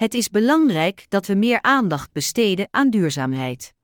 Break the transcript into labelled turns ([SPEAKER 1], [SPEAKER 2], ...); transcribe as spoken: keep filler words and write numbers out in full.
[SPEAKER 1] Het is belangrijk dat we meer aandacht besteden aan duurzaamheid.